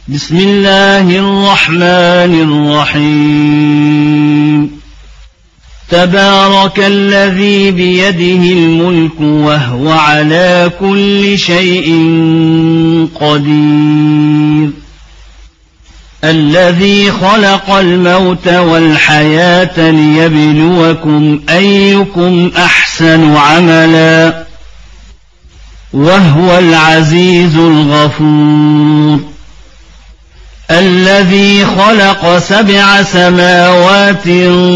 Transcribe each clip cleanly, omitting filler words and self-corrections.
بسم الله الرحمن الرحيم تبارك الذي بيده الملك وهو على كل شيء قدير الذي خلق الموت والحياة ليبلوكم أيكم أحسن عملا وهو العزيز الغفور الذي خلق 7 سماوات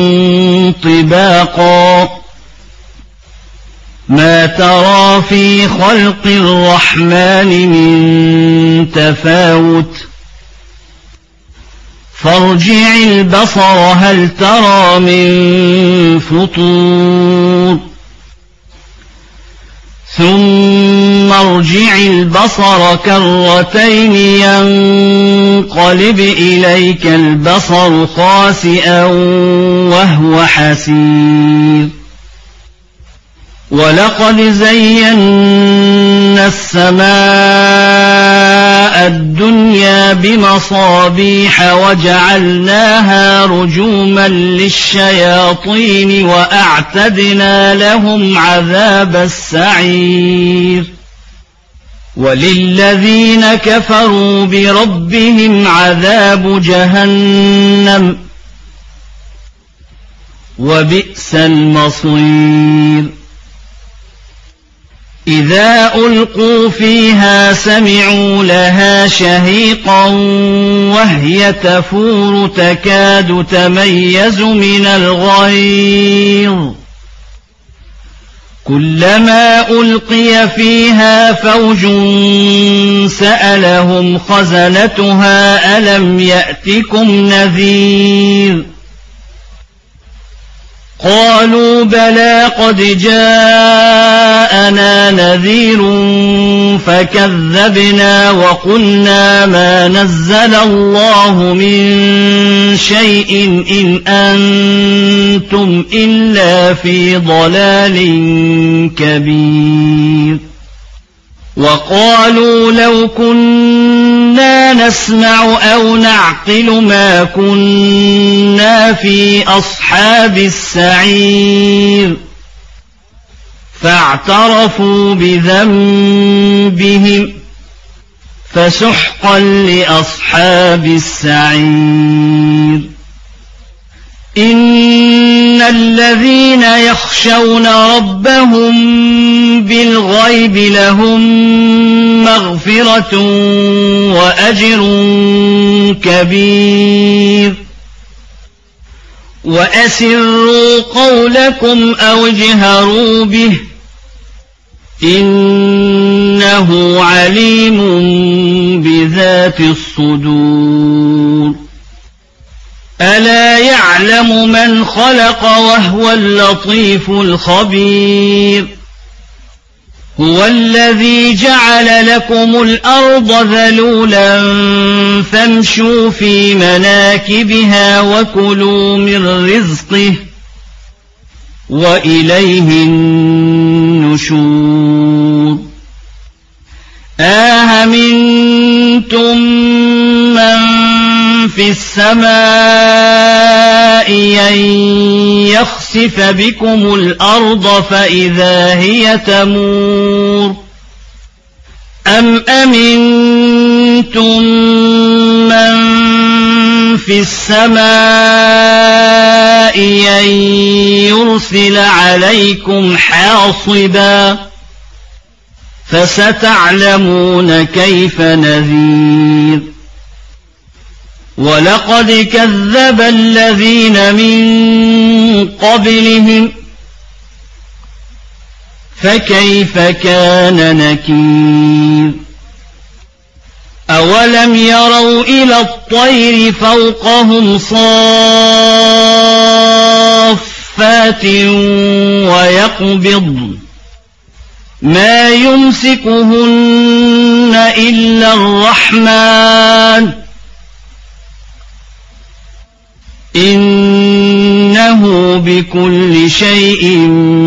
طباقا ما ترى في خلق الرحمن من تفاوت فارجع البصر هل ترى من فطور ثم ارجع البصر كرتين ينقلب إليك البصر خاسئا وهو حسير ولقد زينا السماء الدنيا بمصابيح وجعلناها رجوما للشياطين وأعتدنا لهم عذاب السعير وللذين كفروا بربهم عذاب جهنم وبئس المصير إذا ألقوا فيها سمعوا لها شهيقا وهي تفور تكاد تميز من الغيظ كلما ألقي فيها فوج سألهم خزنتها ألم يأتكم نذير قالوا بلى قد جاءنا نذير فكذبنا وقلنا ما نزل الله من شيء إن أنتم إلا في ضلال كبير وقالوا لو كنا نسمع أو نعقل ما كنا في أصحاب السعير فاعترفوا بذنبهم فسحقا لأصحاب السعير إن الذين يخشون ربهم بالغيب لهم مغفرة وأجر كبير وأسروا قولكم أو اجهروا به إنه عليم بذات الصدور ألا يعلم من خلق وهو اللطيف الخبير هو الذي جعل لكم الأرض ذلولا فامشوا في مناكبها وكلوا من رزقه وإليه النشور أأمنتم من في السماء أن يخسف بكم الأرض فإذا هي تمور أم أمنتم من في السماء أن يرسل عليكم حاصبا فستعلمون كيف نذير ولقد كذب الذين من قبلهم فكيف كان نكير أولم يروا إلى الطير فوقهم صافات ويقبضن ما يمسكهن إلا الرحمن إنه بكل شيء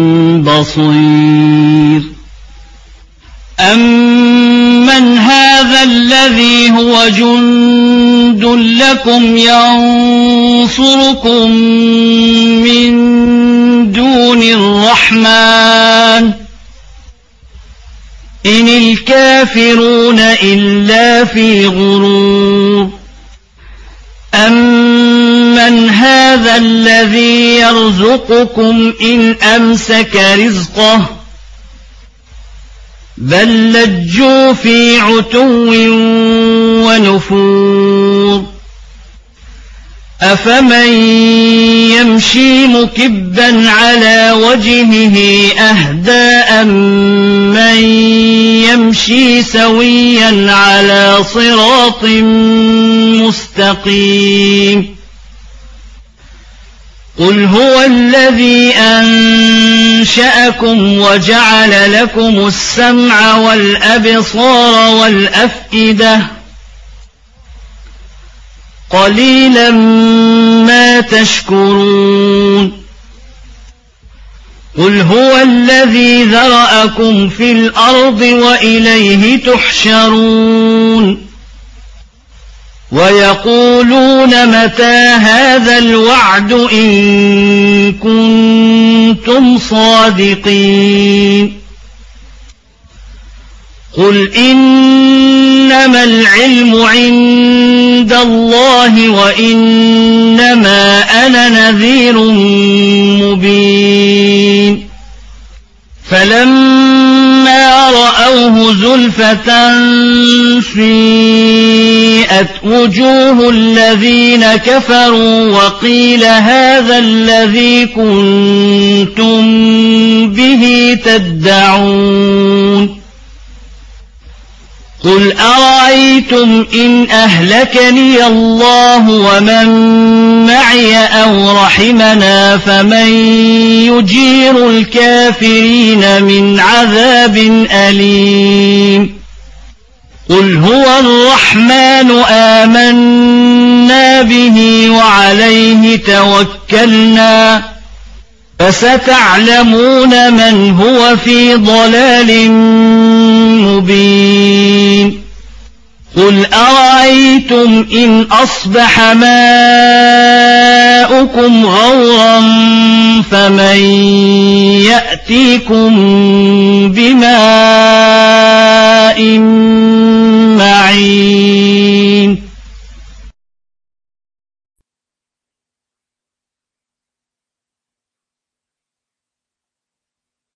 بصير أمن هذا الذي هو جند لكم ينصركم من دون الرحمن إن الكافرون إلا في غرور أمن هذا الذي يرزقكم إن أمسك رزقه بل لجوا في عتو ونفور أفمن يمشي مكبا على وجهه أهدى أمن يمشي سويا على صراط مستقيم قل هو الذي أنشأكم وجعل لكم السمع والأبصار والأفئدة قليلا ما تشكرون قل هو الذي ذرأكم في الأرض وإليه تحشرون ويقولون متى هذا الوعد إن كنتم صادقين قل إنما العلم عند الله وإنما أنا نذير مبين فلما رأوه زلفة سيئت وجوه الذين كفروا وقيل هذا الذي كنتم به تدعون قل أرأيتم إن أهلكني الله ومن معي أو رحمنا فمن يجير الكافرين من عذاب أليم قل هو الرحمن آمنا به وعليه توكلنا فستعلمون من هو في ضلال مبين قل أرأيتم إن أصبح ماؤكم غورا فمن يأتيكم